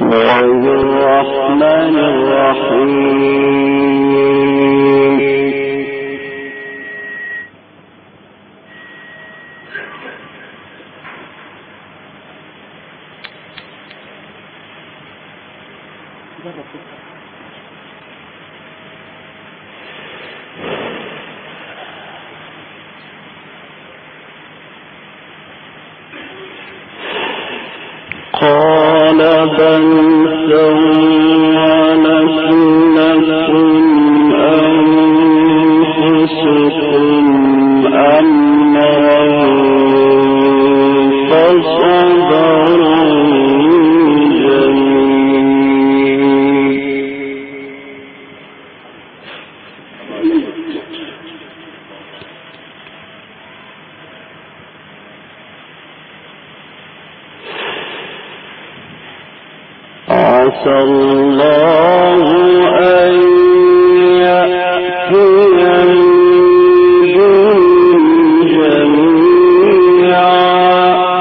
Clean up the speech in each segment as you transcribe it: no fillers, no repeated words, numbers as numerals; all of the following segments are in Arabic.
الرحمن الرحيم قال بل سولت لكم أنفسكم أمرا فصبر عسى الله أن يأتيني بهم جميعا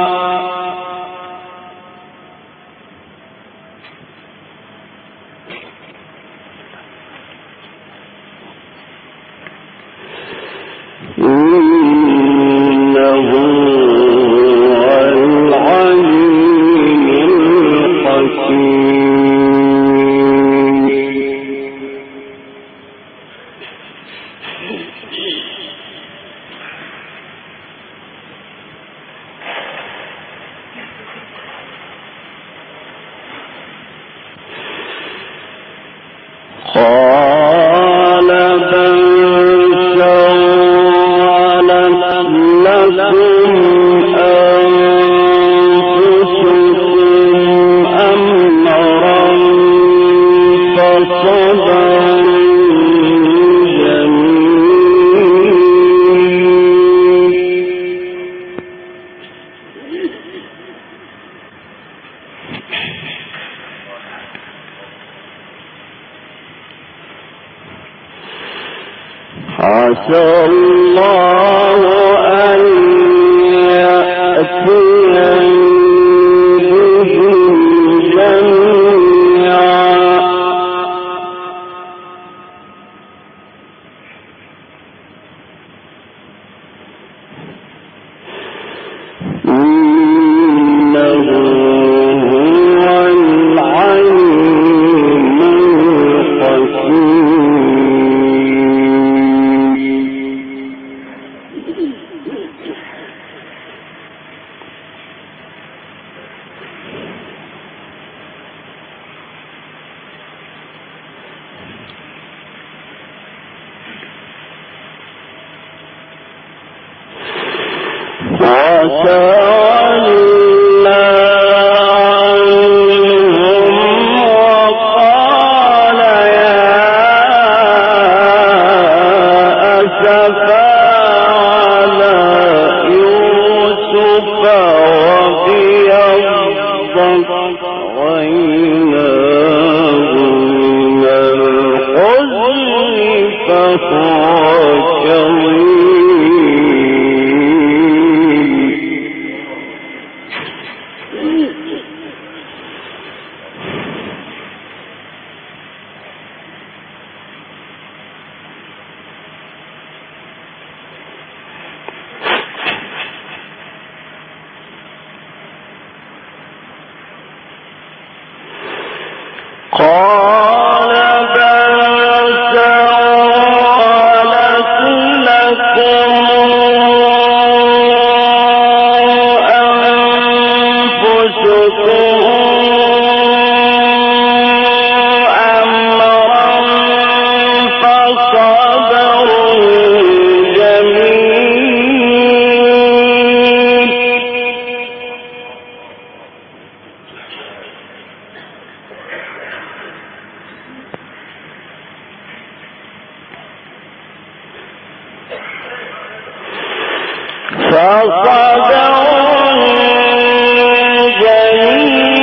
إنه هو العليم الحكيم قال بل سولت لكم أنفسكم أمرا فصبر عسى الله أن يأتيني بهم جميعا إنه هو العليم الحكيم وتولى عنهم وقال يا أسفا على يوسف وابيضت عيناه من الحزن فهو كظيم قال بل سولت لكم أنفسكم أمرا فصبر جميل فصبر جميل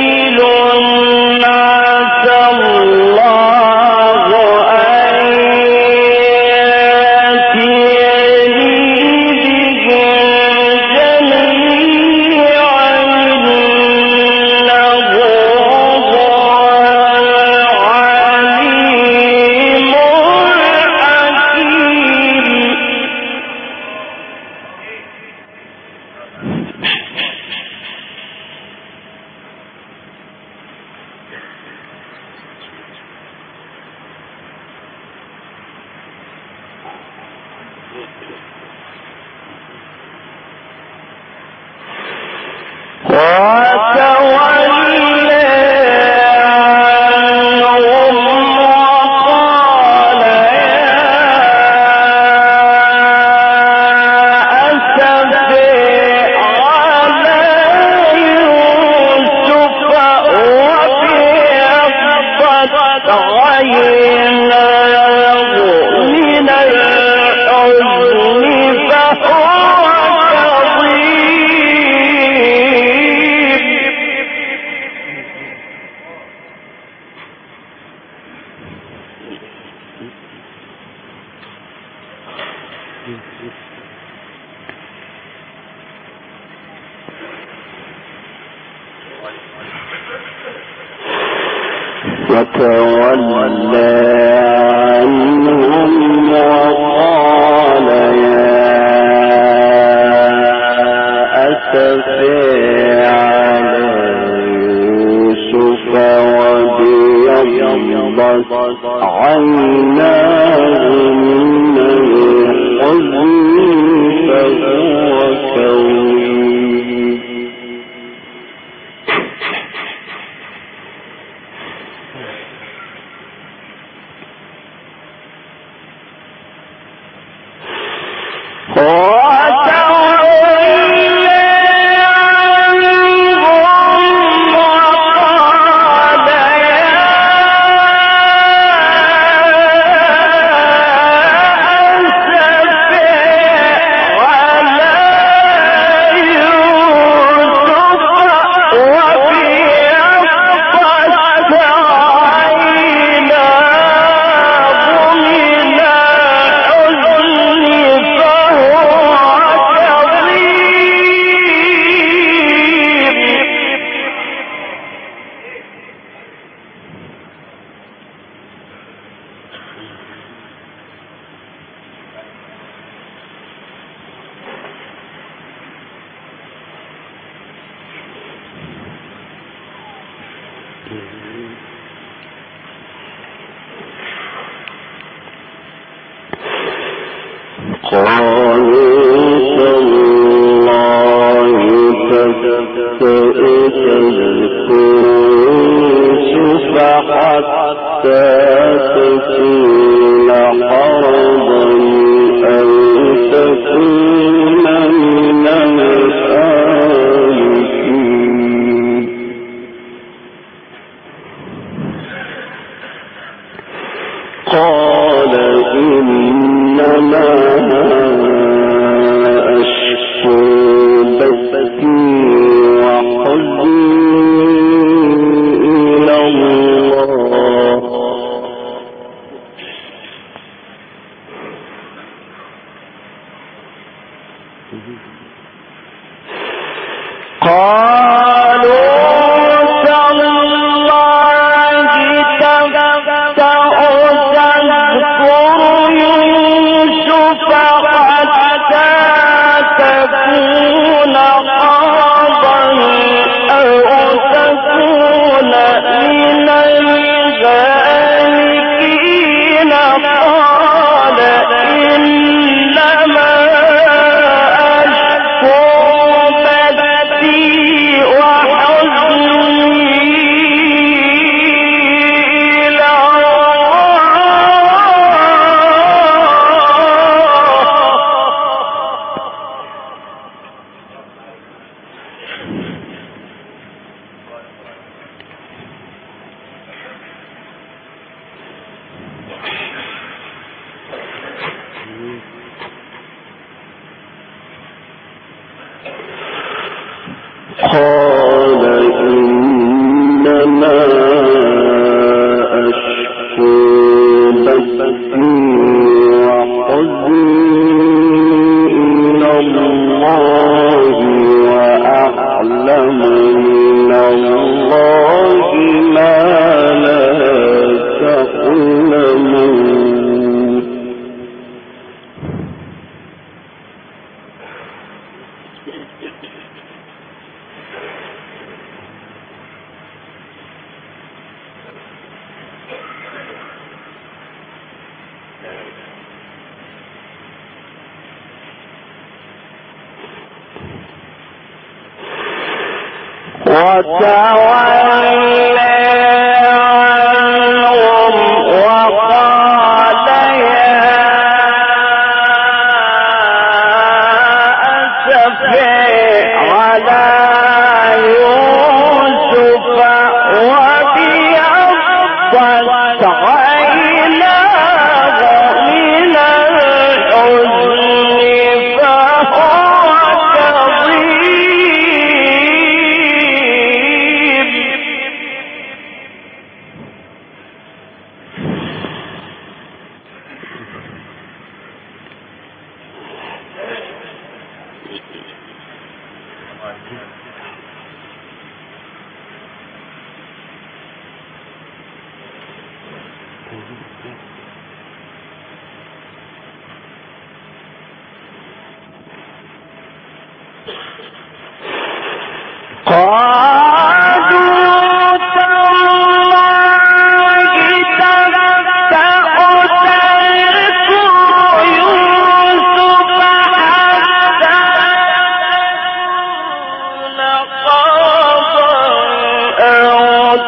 وتولى عنهم وقال يا أسفي على يوسف وابيضت عيناه من الحزن فهو كظيم.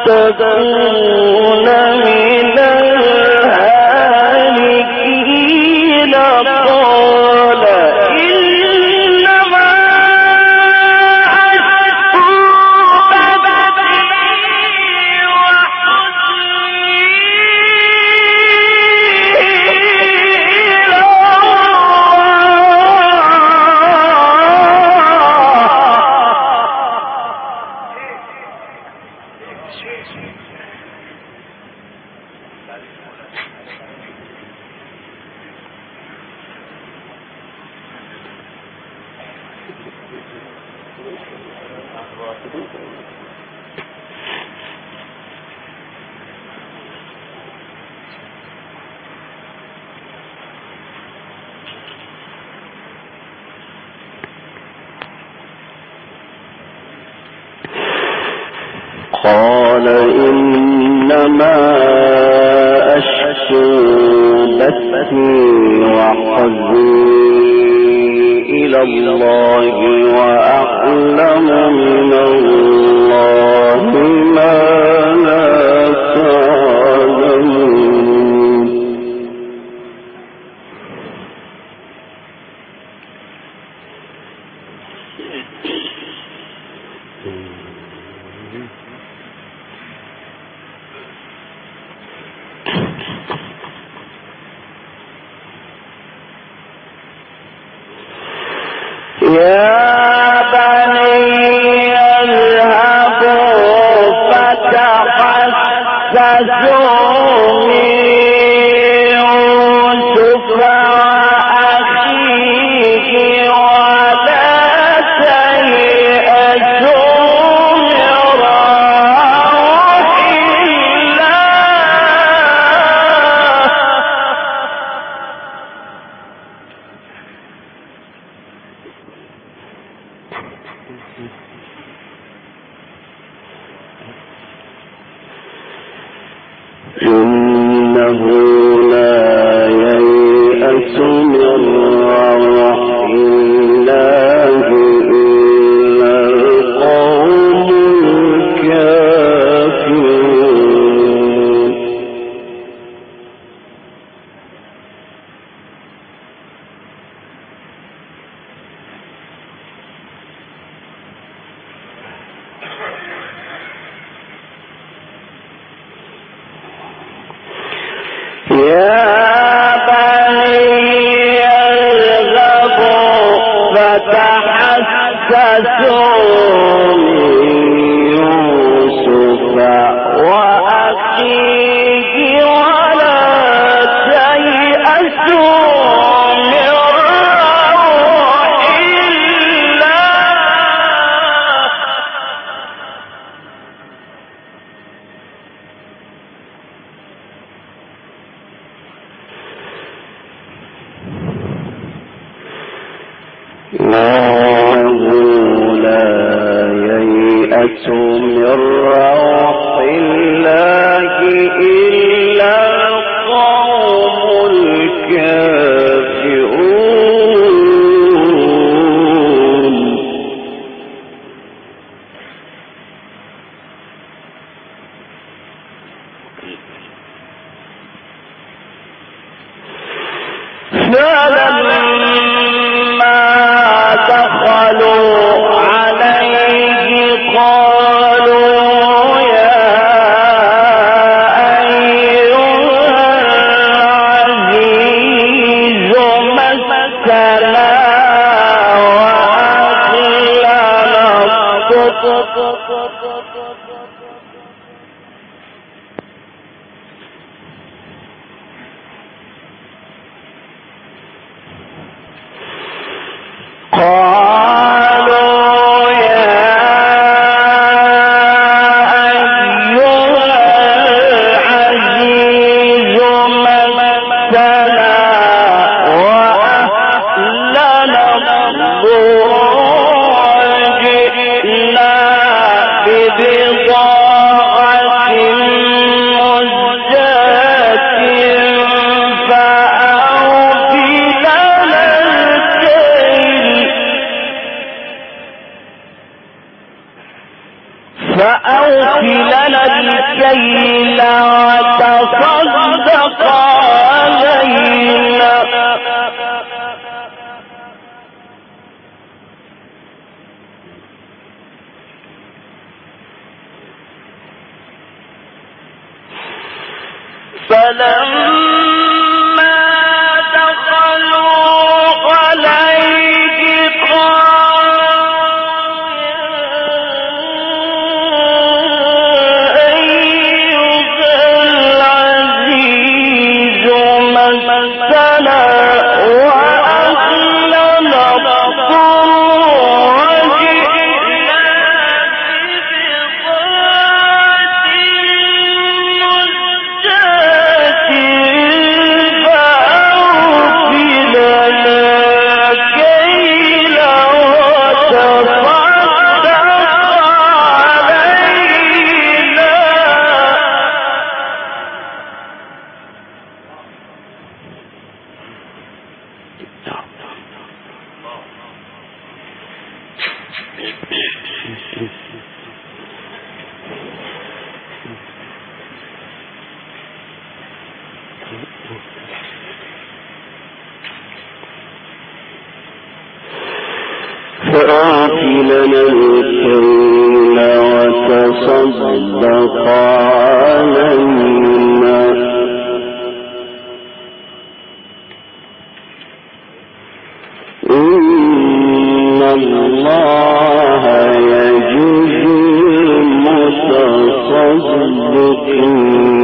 تكون من الهالكين قال إنما أشكو بثي وحزني إلى قال إنما أشكو بثي وحزني إلى الله وأعلم من الله ما لا تعلمون. يا بني اذهبوا فتحسسوا من يوسف وأخيه ولا تيأسوا من روح إنه لا ييأس من روح الله إلا القوم الكافرون. يا بني اذهبوا فتحسسوا من يوسف وأخيه ولا تيأسوا من روح الله إنه لا ييأس من روح الله إلا القوم الكافرون. فلما دخلوا عليه قالوا يا أيها العزيز مسنا وأهلنا الضر قالوا يا أيها العزيز مسنا وأهلنا الضر وجئنا ببضاعة مزجاة فأوف لنا الكيل فأوف لنا الكيل وتصدق علينا فلما دخلوا عليه قالوا يا أيها العزيز مسنا وأهلنا الضر فأوف لنا الكيل وتصدق علينا إن الله يجزي المتصدقين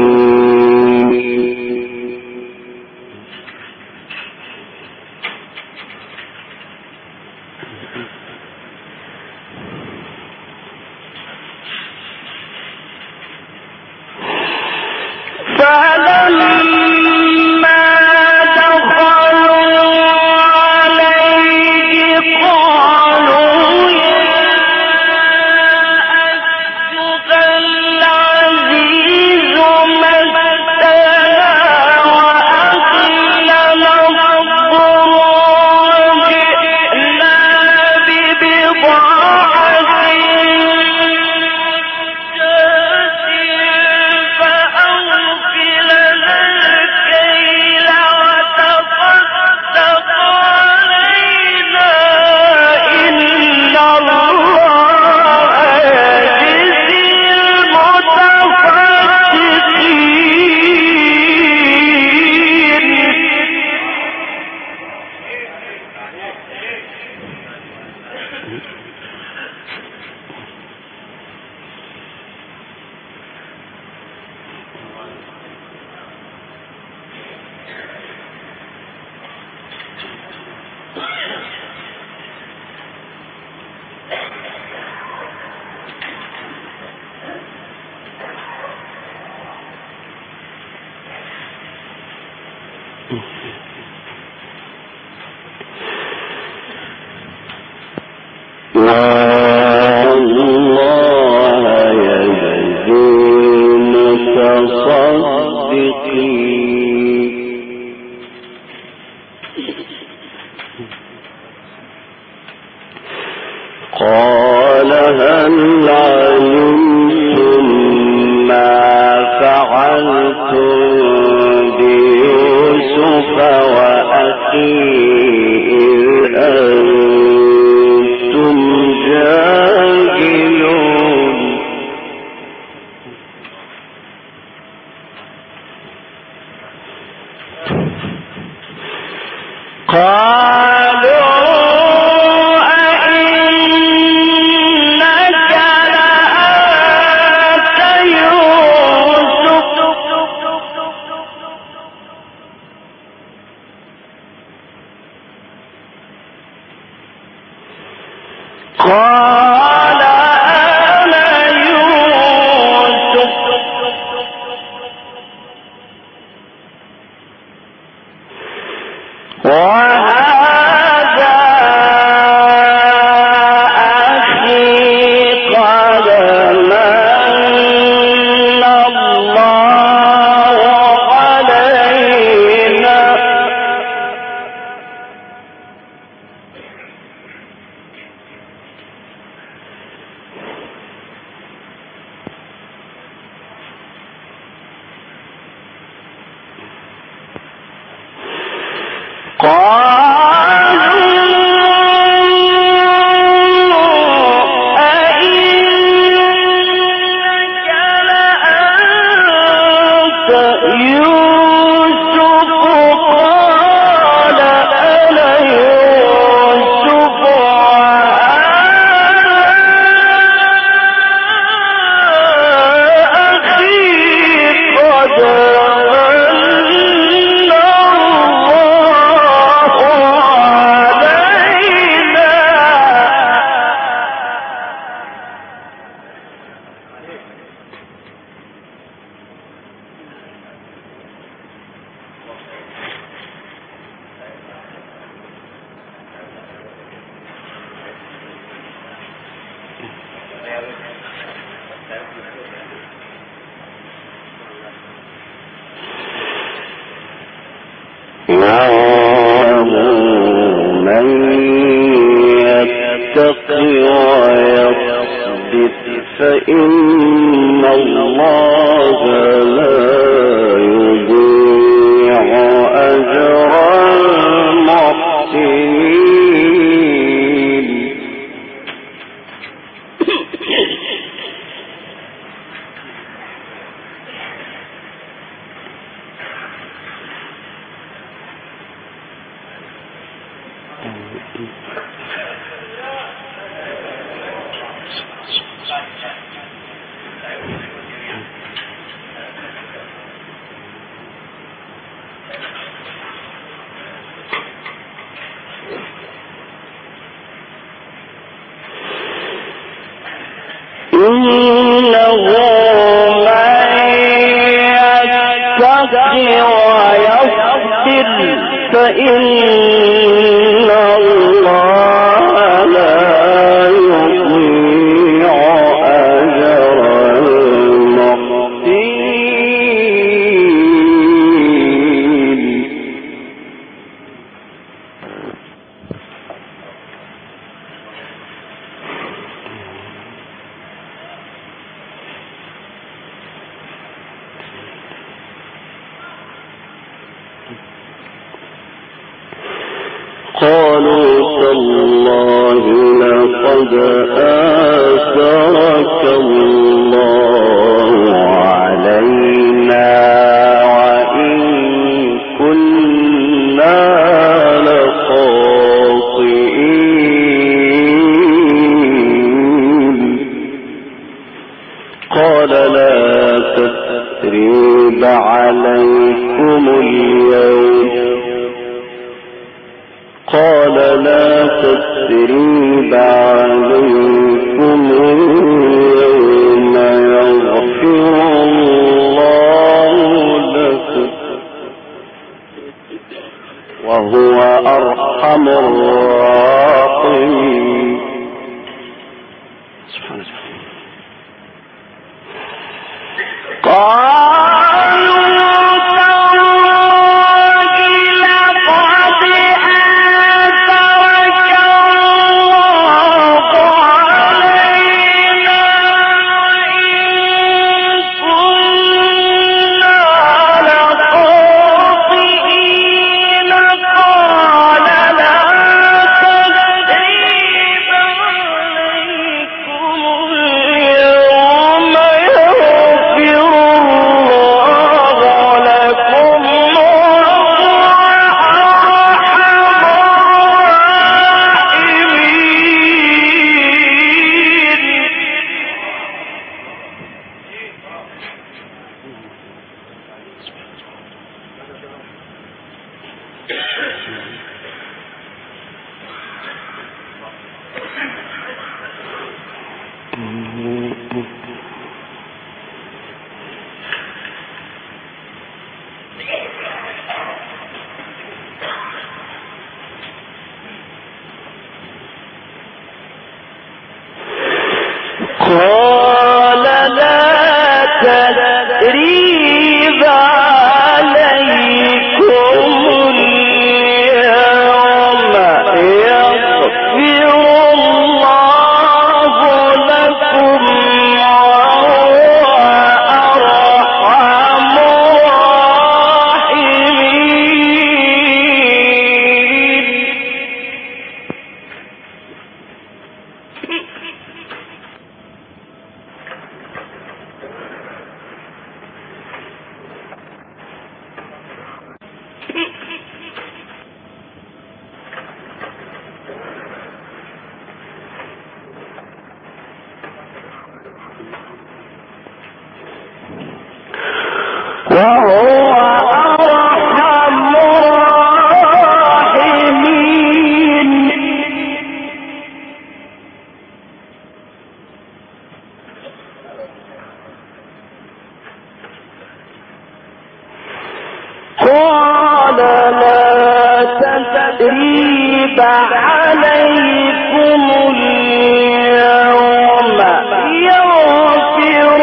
قال هل علمتم ما فعلتم بيوسف وأخيه إذ أنتم جاهلون قال أنا يوسف وهذا من يتقي ويصبر فإن الله لا يضيع أجر المحسنين. إنه من يتق ويصبر فإن الله لا يضيع أجر المحسنين. قالوا تالله لقد آثرك الله علينا وإن كنا لخاطئين. قال لا تثريب عليكم اليوم اليوم يغفر الله لكم وهو أرحم الراحمين. قال لا تثريب عليكم اليوم يغفر الله لكم وهو أرحم الراحمين. وهو أرحم الراحمين. قال لا تثريب عليكم اليوم يغفر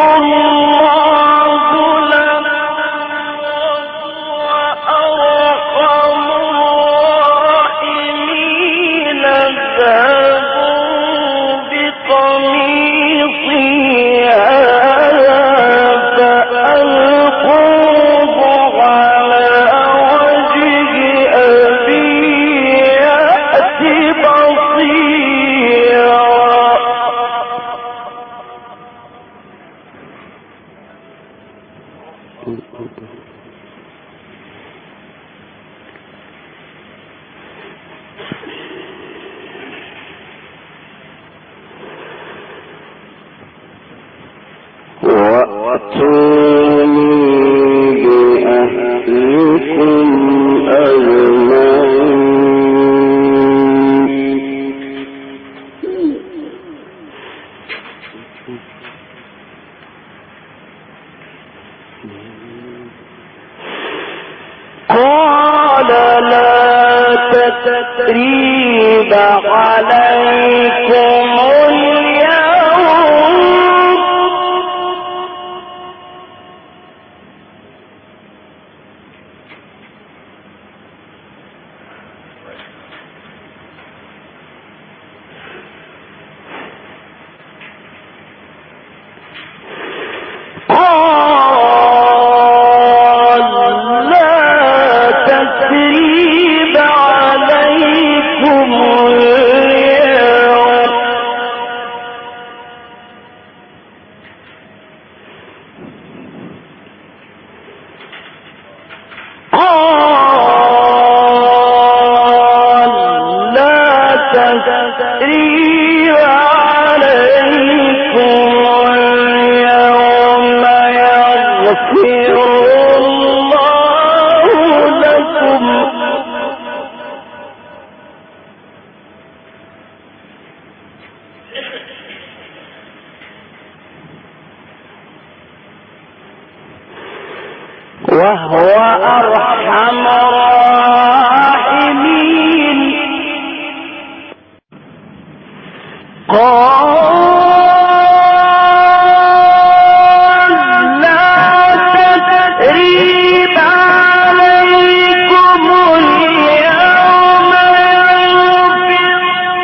الله لكم وأرحم قال لا تثريب عليكم وهو أرحم الراحمين. قال لا تثريب عليكم اليوم يغفر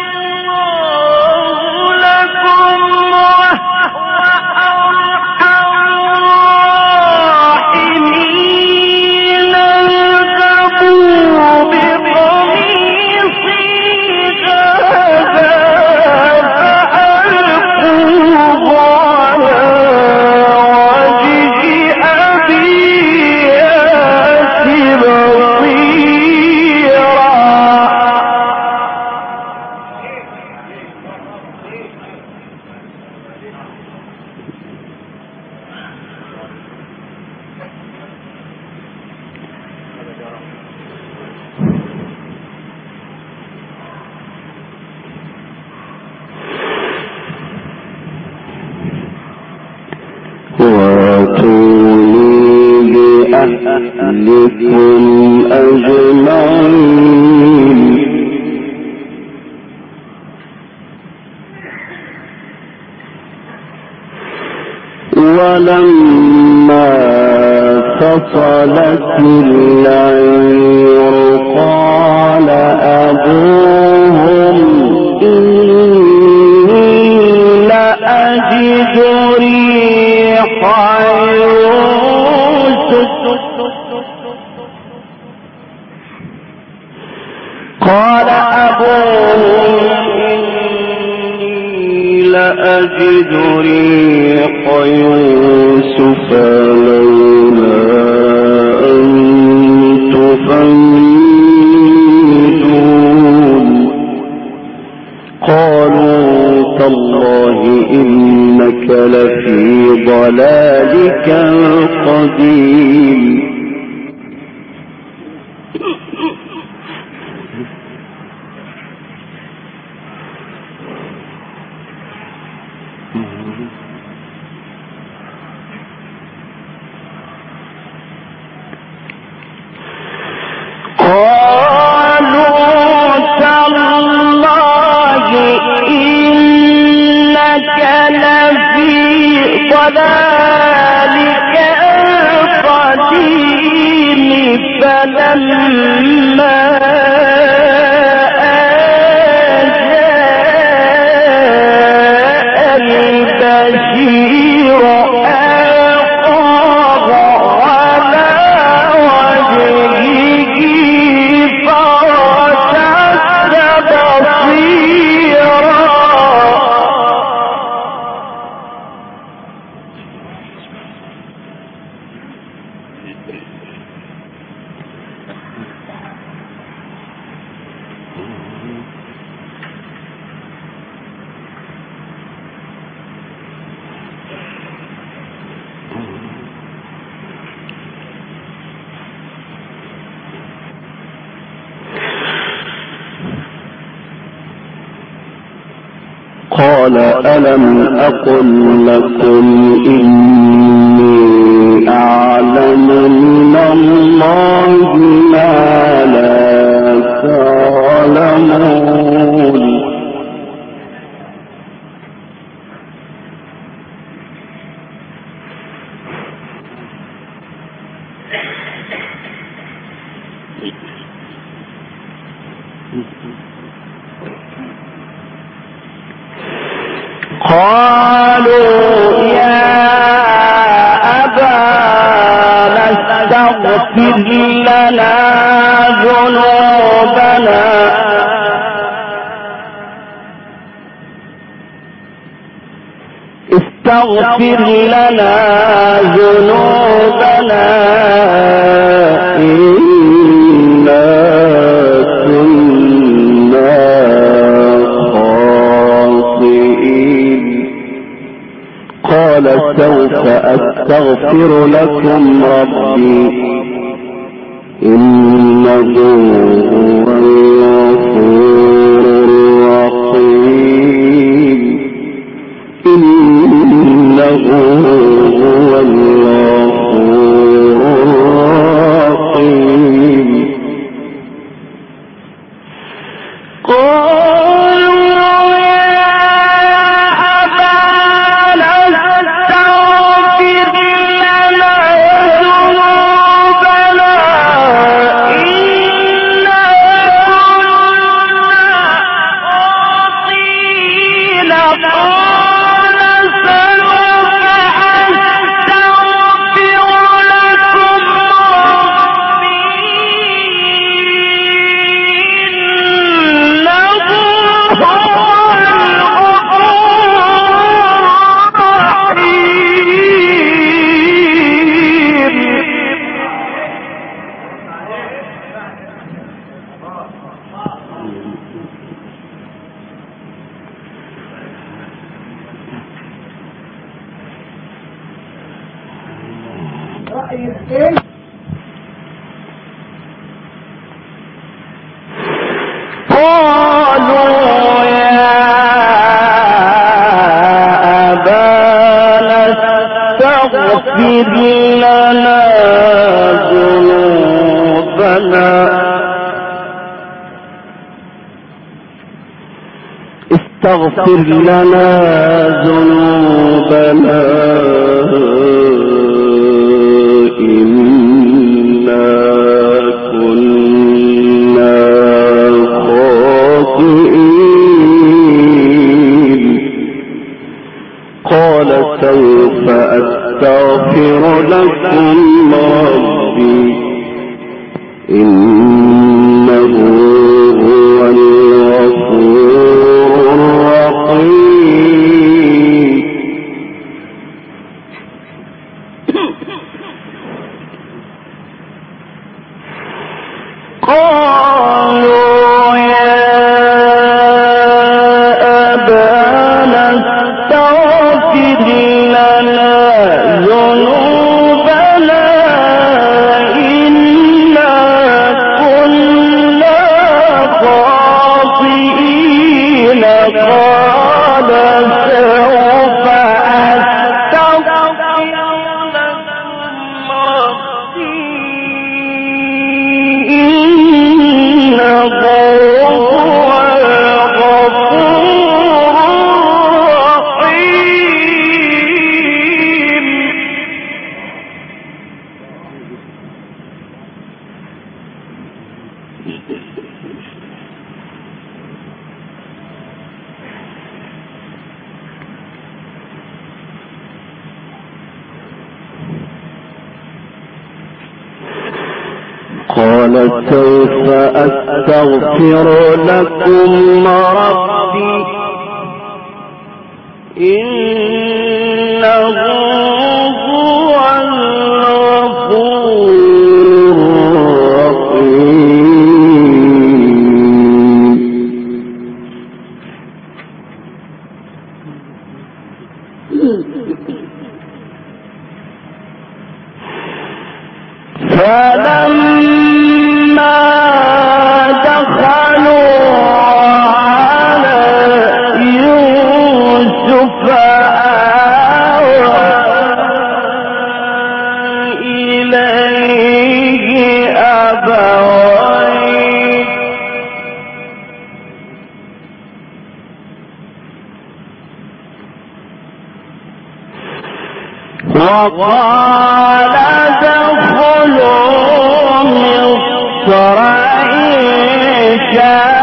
الله لكم وهو أرحم الراحمين. اذهبوا بقميصي هذا فألقوه على وجه أبي يأت بصيرا. وَأْتُونِي بِأَهْلِكُمْ أَجْمَعِينَ. وَلَمَّا فَصَلَتِ الْعِيرُ قَالَ أَبُوهُمْ إِنِّي لَأَجِدُ رِيحَ يُوسُفَ. قال أبوهم إني لأجد ريح يوسف لولا أن تفندون. قالوا تالله إنك لفي ضلالك القديم. ذلك القديم فلما جاء البشير ألقاه على وجهه فارتد بصيرا. قال ألم أقل لكم إني أعلم من الله ما لا تعلمون. قالوا يا أبانا استغفر لنا ذنوبنا إنا كنا خاطئين. قال سوف أستغفر لكم ربي إنه هو الغفور الرحيم. إنه هو الغفور الرحيم. قالوا يا أبانا استغفر لنا ذنوبنا إنا كنا خاطئين. قال سوف أستغفر لكم ربي إنه هو الغفور الرحيم. قالوا يا أبانا استغفر لنا ذنوبنا إنا كنا خاطئين. قال سوف أستغفر لكم ربي إنه هو الغفور الرحيم. قال سوف أستغفر لكم ربي إنه هو الغفور الرحيم. فلما دخلوا على يوسف وقال ادخلوا مصر إن شاء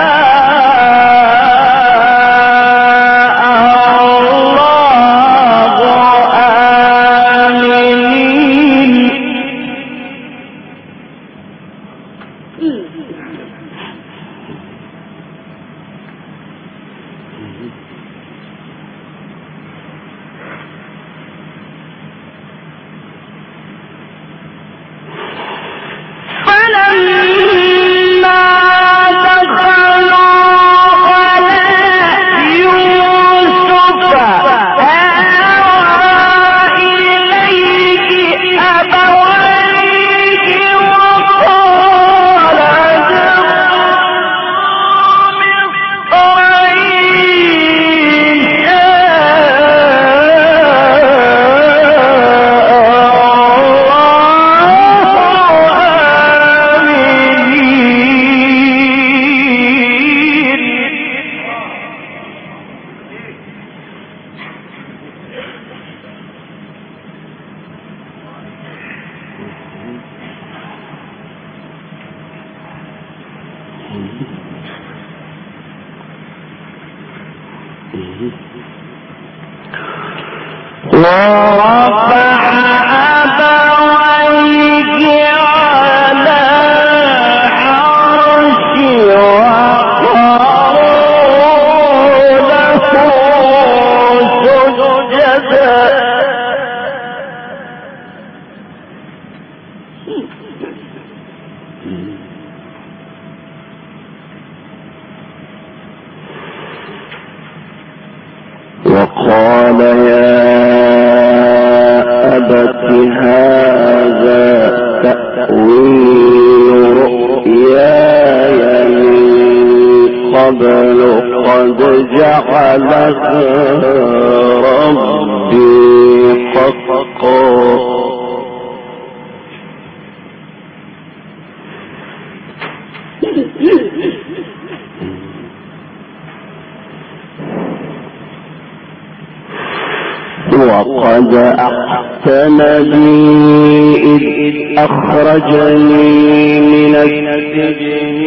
وقال يا أبت هذا تأويل رؤياي من قبل قد جعلها ربي حقا وقد أحسن بي إذ أخرجني من السجن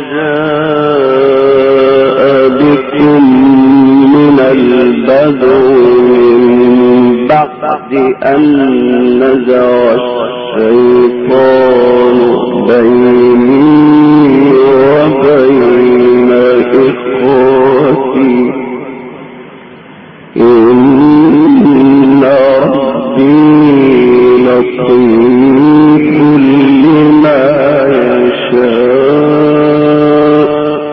وجاء بكم من البدو من بعد أن نزغ الشيطان بيني وبين إخوتي إن ربي لطيف لما يشاء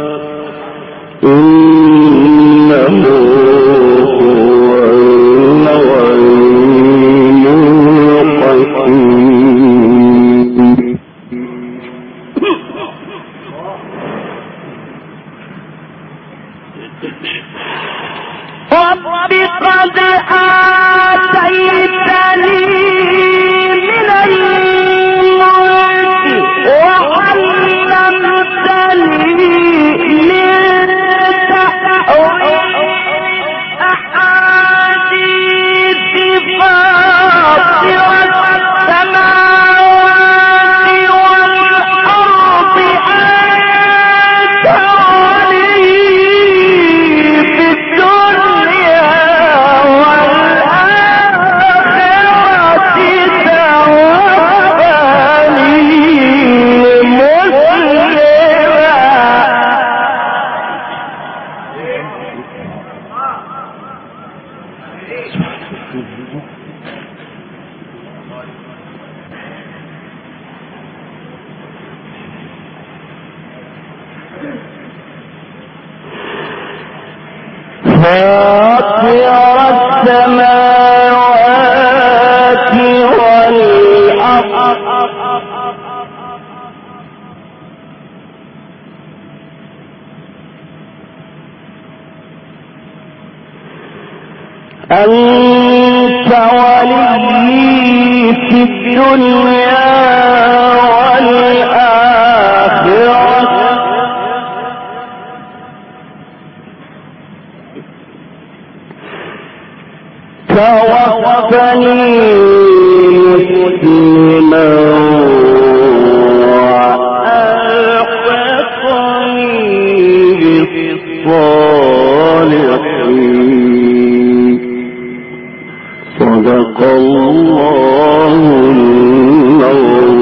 إنه هو العليم الحكيم. رب قد آتيتني من الملك وعلمتني من تأويل الأحاديث فاطر السماوات والأرض أنت ولي في الدنيا والآخرة توفني مسلما. فاطر السماوات والأرض أنت ولي في الدنيا والآخرة توفني مسلما وألحقني بالصالحين. صدق الله العظيم.